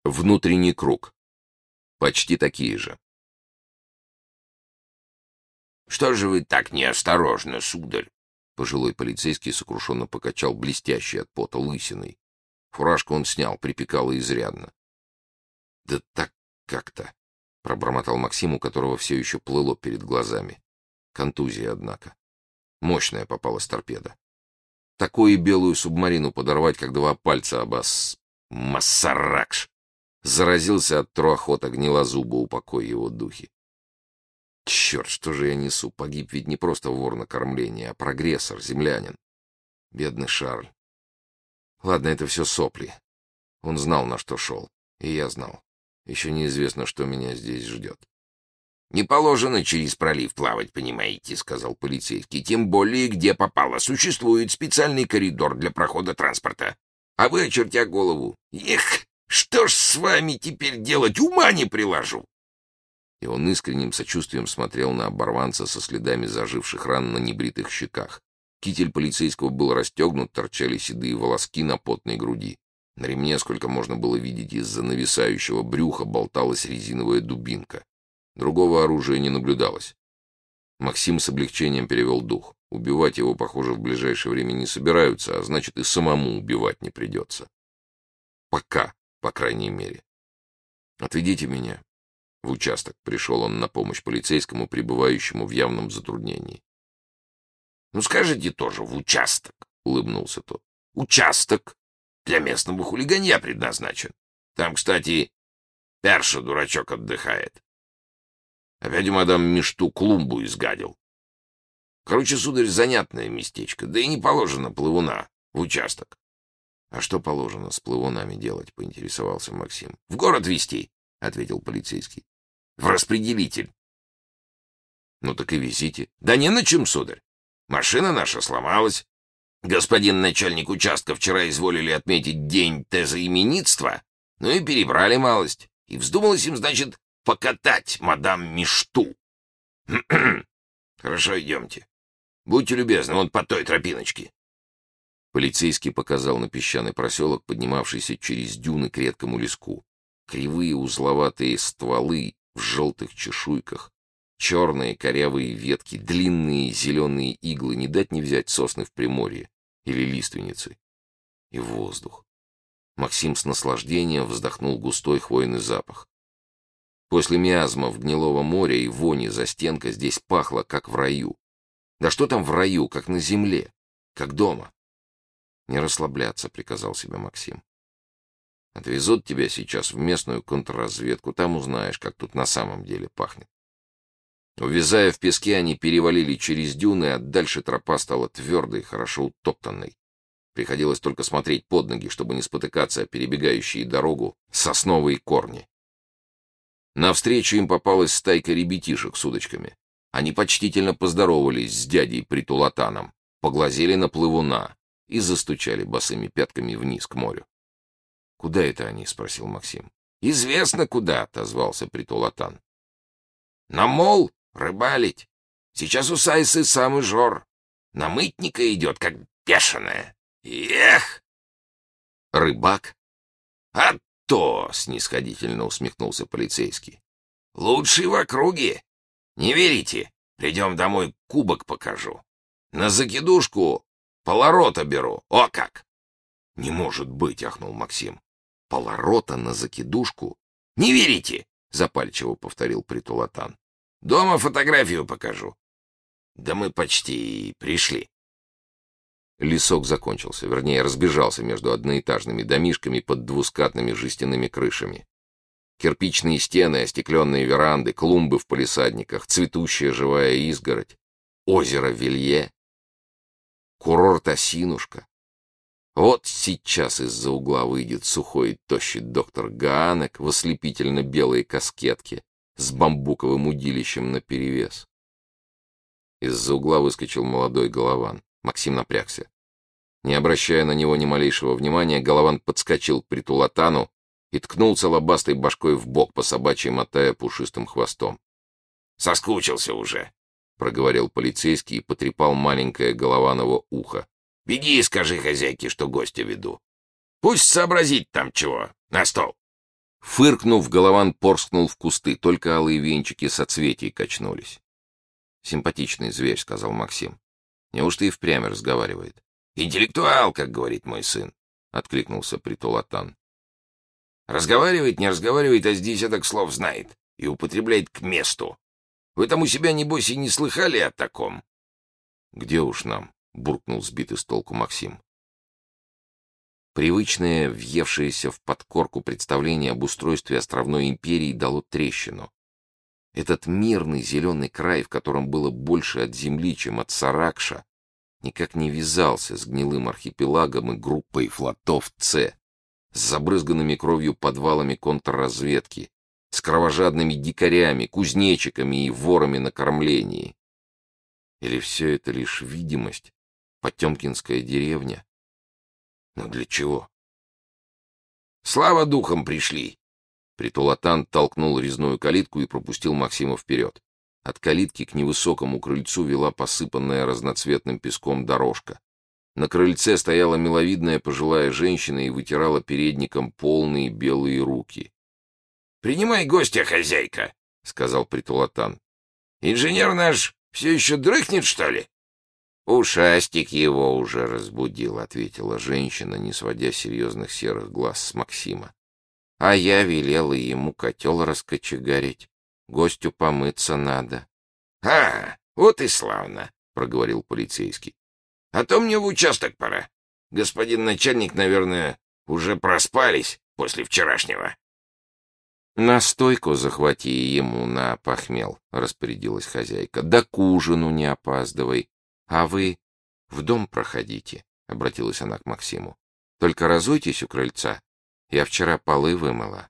Внутренний круг. Почти такие же. «Что же вы так неосторожно, сударь?» Пожилой полицейский сокрушенно покачал блестящей от пота лысиной. Фуражку он снял, припекало изрядно. «Да так как-то», — пробормотал Максим, у которого все еще плыло перед глазами. Контузия, однако. Мощная попалась торпеда. Такую белую субмарину подорвать, как два пальца Массаракш! Заразился от троохота гнилозуба, упокой его духи. Черт, что же я несу? Погиб ведь не просто вор на кормлении, а прогрессор, землянин. Бедный Шарль. Ладно, это все сопли. Он знал, на что шел. И я знал. Еще неизвестно, что меня здесь ждет. «Не положено через пролив плавать, понимаете», — сказал полицейский. «Тем более, где попало. Существует специальный коридор для прохода транспорта. А вы, очертя голову, эх, что ж с вами теперь делать? Ума не приложу». И он искренним сочувствием смотрел на оборванца со следами заживших ран на небритых щеках. Китель полицейского был расстегнут, торчали седые волоски на потной груди. На ремне, сколько можно было видеть из-за нависающего брюха, болталась резиновая дубинка. Другого оружия не наблюдалось. Максим с облегчением перевел дух. Убивать его, похоже, в ближайшее время не собираются, а значит, и самому убивать не придется. Пока, по крайней мере. «Отведите меня в участок», — пришел он на помощь полицейскому, пребывающему в явном затруднении. «Ну, скажите тоже, в участок», — улыбнулся тот. «Участок для местного хулиганья предназначен. Там, кстати, Перша, дурачок, отдыхает. Опять у мадам Мишту клумбу изгадил. Короче, сударь, занятное местечко, да и не положено плывуна в участок». «А что положено с плывунами делать?» — поинтересовался Максим. «В город везти», — ответил полицейский. «В распределитель». «Ну так и везите». «Да не на чем, сударь. Машина наша сломалась. Господин начальник участка вчера изволили отметить день тезоименитства, ну и перебрали малость. И вздумалось им, значит, покатать мадам Мишту. Хорошо, идемте. Будьте любезны, вон по той тропиночке». Полицейский показал на песчаный проселок, поднимавшийся через дюны к редкому леску. Кривые узловатые стволы в желтых чешуйках, черные корявые ветки, длинные зеленые иглы, не дать не взять сосны в Приморье или лиственницы. И воздух. Максим с наслаждением вздохнул густой хвойный запах. После миазмов гнилого моря и вони застенка здесь пахло, как в раю. Да что там в раю, как на земле, как дома. «Не расслабляться», — приказал себе Максим. «Отвезут тебя сейчас в местную контрразведку, там узнаешь, как тут на самом деле пахнет». Увязая в песке, они перевалили через дюны, а дальше тропа стала твердой, хорошо утоптанной. Приходилось только смотреть под ноги, чтобы не спотыкаться о перебегающие дорогу сосновые корни. Навстречу им попалась стайка ребятишек с удочками. Они почтительно поздоровались с дядей Притулатаном, поглазели на плывуна и застучали босыми пятками вниз к морю. «Куда это они?» — спросил Максим. «Известно куда», — отозвался Притулатан. «На мол рыбалить. Сейчас у Сайсы самый жор. На мытника идет, как бешеная. Эх!» «Рыбак?» «А то!» — снисходительно усмехнулся полицейский. «Лучший в округе. Не верите? Придем домой, кубок покажу. На закидушку полорота беру. О как!» «Не может быть!» — ахнул Максим. «Полорота на закидушку?» «Не верите?» — запальчиво повторил Притулатан. «Дома фотографию покажу». «Да мы почти пришли». Лесок закончился, вернее, разбежался между одноэтажными домишками под двускатными жестяными крышами. Кирпичные стены, остекленные веранды, клумбы в палисадниках, цветущая живая изгородь, озеро Вилье, курорт Осинушка. Вот сейчас из-за угла выйдет сухой тощий доктор Гаанек в ослепительно-белой каскетке с бамбуковым удилищем наперевес. Из-за угла выскочил молодой Голован. Максим напрягся. Не обращая на него ни малейшего внимания, Голован подскочил к Притулатану и ткнулся лобастой башкой в бок, по собачьей мотая пушистым хвостом. «Соскучился уже», — проговорил полицейский и потрепал маленькое Голованово ухо. «Беги и скажи хозяйке, что гостя веду. Пусть сообразит там чего. На стол». Фыркнув, Голован порскнул в кусты, только алые венчики соцветий качнулись. «Симпатичный зверь», — сказал Максим. «Неужто и впрямь разговаривает?» «Интеллектуал, как говорит мой сын», — откликнулся Притулатан. «Разговаривает, не разговаривает, а с десяток слов знает и употребляет к месту. Вы там у себя, небось, и не слыхали о таком?» «Где уж нам?» — буркнул сбитый с толку Максим. Привычное, въевшееся в подкорку представление об устройстве островной империи дало трещину. Этот мирный зеленый край, в котором было больше от земли, чем от Саракша, никак не вязался с гнилым архипелагом и группой флотов С, с забрызганными кровью подвалами контрразведки, с кровожадными дикарями, кузнечиками и ворами на кормлении. Или все это лишь видимость, потемкинская деревня? Но для чего? «Слава духом пришли!» Притулатан толкнул резную калитку и пропустил Максима вперед. От калитки к невысокому крыльцу вела посыпанная разноцветным песком дорожка. На крыльце стояла миловидная пожилая женщина и вытирала передником полные белые руки. «Принимай гостя, хозяйка», — сказал Притулатан. «Инженер наш все еще дрыхнет, что ли?» «Ушастик его уже разбудил», — ответила женщина, не сводя серьезных серых глаз с Максима. «А я велела ему котел раскочегарить. Гостю помыться надо». «А, вот и славно», — проговорил полицейский. «А то мне в участок пора. Господин начальник, наверное, уже проспались после вчерашнего». «Настойку захвати ему на похмел», — распорядилась хозяйка. «Да к ужину не опаздывай. А вы в дом проходите», — обратилась она к Максиму. «Только разуйтесь у крыльца. Я вчера полы вымыла».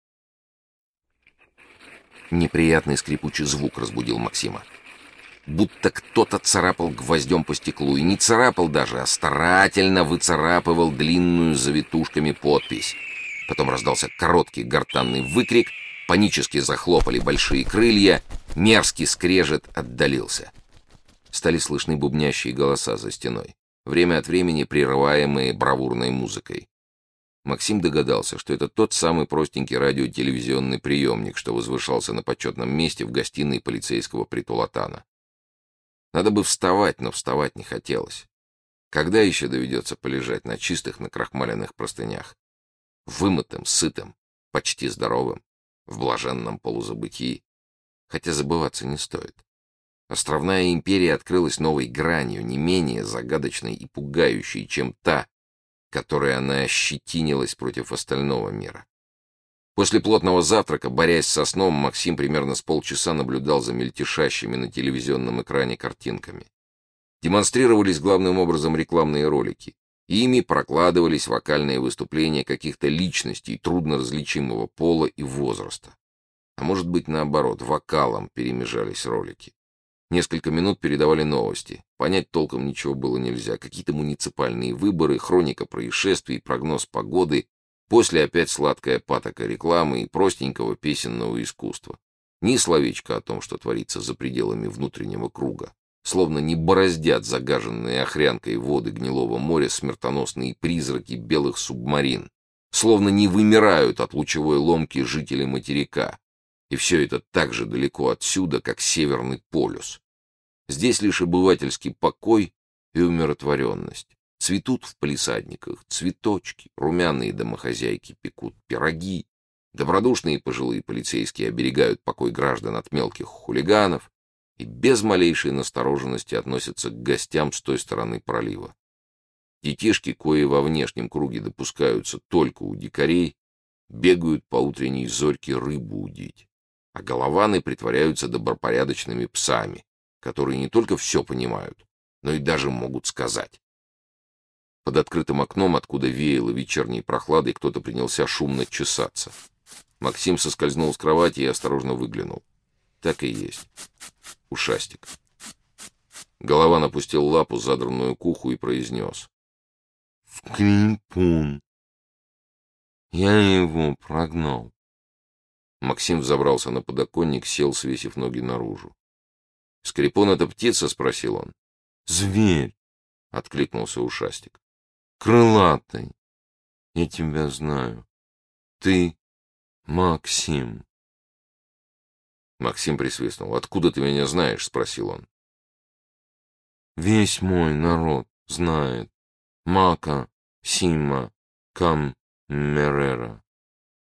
Неприятный скрипучий звук разбудил Максима. Будто кто-то царапал гвоздем по стеклу. И не царапал даже, а старательно выцарапывал длинную завитушками подпись. Потом раздался короткий гортанный выкрик, панически захлопали большие крылья, мерзкий скрежет отдалился. Стали слышны бубнящие голоса за стеной, время от времени прерываемые бравурной музыкой. Максим догадался, что это тот самый простенький радиотелевизионный приемник, что возвышался на почетном месте в гостиной полицейского Притулатана. Надо бы вставать, но вставать не хотелось. Когда еще доведется полежать на чистых накрахмаленных простынях? Вымытым, сытым, почти здоровым, в блаженном полузабытии. Хотя забываться не стоит. Островная империя открылась новой гранью, не менее загадочной и пугающей, чем та, которой она ощетинилась против остального мира. После плотного завтрака, борясь со сном, Максим примерно с полчаса наблюдал за мельтешащими на телевизионном экране картинками. Демонстрировались главным образом рекламные ролики. Ими прокладывались вокальные выступления каких-то личностей трудно различимого пола и возраста. А может быть, наоборот, вокалом перемежались ролики. Несколько минут передавали новости. Понять толком ничего было нельзя. Какие-то муниципальные выборы, хроника происшествий, прогноз погоды. После опять сладкая патока рекламы и простенького песенного искусства. Ни словечка о том, что творится за пределами внутреннего круга. Словно не бороздят загаженные охрянкой воды гнилого моря смертоносные призраки белых субмарин. Словно не вымирают от лучевой ломки жители материка. И все это так же далеко отсюда, как Северный полюс. Здесь лишь обывательский покой и умиротворенность. Цветут в палисадниках цветочки, румяные домохозяйки пекут пироги, добродушные пожилые полицейские оберегают покой граждан от мелких хулиганов и без малейшей настороженности относятся к гостям с той стороны пролива. Детишки, кои во внешнем круге допускаются только у дикарей, бегают по утренней зорьке рыбу удить, а голованы притворяются добропорядочными псами, которые не только все понимают, но и даже могут сказать. Под открытым окном, откуда веяло вечерней прохладой, кто-то принялся шумно чесаться. Максим соскользнул с кровати и осторожно выглянул. Так и есть. Ушастик. Голова напустил лапу, задранную к уху, и произнес: «Скрипун! Я его прогнал». Максим взобрался на подоконник, сел, свесив ноги наружу. «Скрипун — это птица?» — спросил он. «Зверь!» — откликнулся ушастик. «Крылатый. Я тебя знаю. Ты Максим. Максим присвистнул. «Откуда ты меня знаешь?» — спросил он. Весь мой народ знает Мака Сима Каммерера.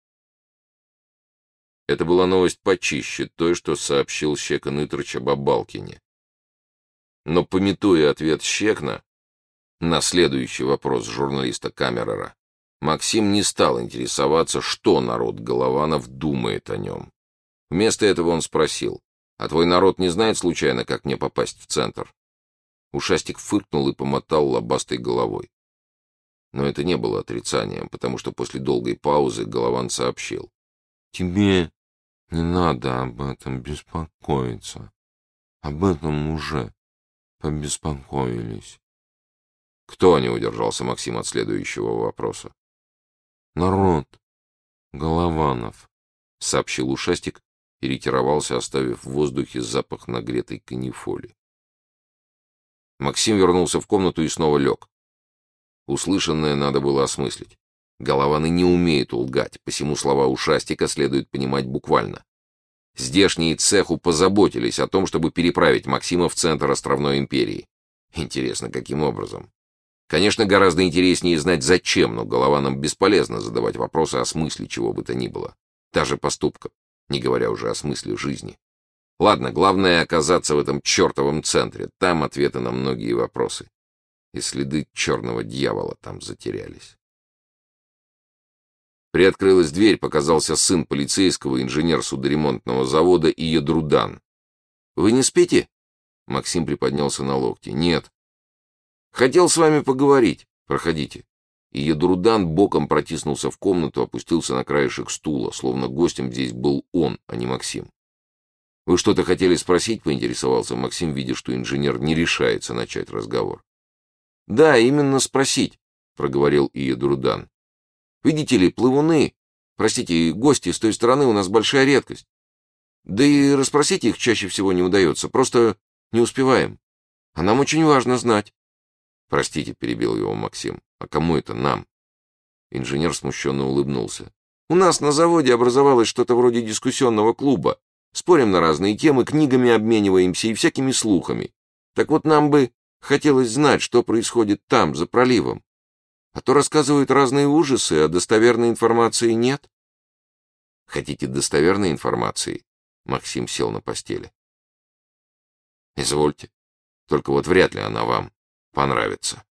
Это была новость почище той, что сообщил Щекан Итрыч об Абалкине. Но, памятуя ответ Щекна на следующий вопрос журналиста Камерера, Максим не стал интересоваться, что народ Голованов думает о нем. Вместо этого он спросил: «А твой народ не знает случайно, как мне попасть в центр?» Ушастик фыркнул и помотал лобастой головой. Но это не было отрицанием, потому что после долгой паузы Голован сообщил: Тебе не надо об этом беспокоиться. Об этом уже побеспокоились. «Кто?» — не удержался Максим от следующего вопроса. Народ Голованов, — сообщил Ушастик и ретировался, оставив в воздухе запах нагретой канифоли. Максим вернулся в комнату и снова лег. Услышанное надо было осмыслить. Голованы не умеют лгать, посему слова Ушастика следует понимать буквально. Здешние цеху позаботились о том, чтобы переправить Максима в центр островной империи. Интересно, каким образом? Конечно, гораздо интереснее знать, зачем, но Голованам бесполезно задавать вопросы о смысле чего бы то ни было. Даже поступков, не говоря уже о смысле жизни. Ладно, главное оказаться в этом чертовом центре. Там ответы на многие вопросы. И следы черного дьявола там затерялись. Приоткрылась дверь, показался сын полицейского, инженер судоремонтного завода Иедрудан. «Вы не спите?» Максим приподнялся на локте. «Нет». «Хотел с вами поговорить. Проходите». Иедрудан боком протиснулся в комнату, опустился на краешек стула, словно гостем здесь был он, а не Максим. «Вы что-то хотели спросить?» — поинтересовался Максим, видя, что инженер не решается начать разговор. «Да, именно спросить», — проговорил Иедрудан. «Видите ли, плывуны, простите, гости с той стороны у нас большая редкость. Да и расспросить их чаще всего не удается, просто не успеваем. А нам очень важно знать». «Простите», — перебил его Максим, — «а кому это нам?» Инженер смущенно улыбнулся. «У нас на заводе образовалось что-то вроде дискуссионного клуба. Спорим на разные темы, книгами обмениваемся и всякими слухами. Так вот нам бы хотелось знать, что происходит там, за проливом. А то рассказывают разные ужасы, а достоверной информации нет». «Хотите достоверной информации?» Максим сел на постели. «Извольте. Только вот вряд ли она вам понравится».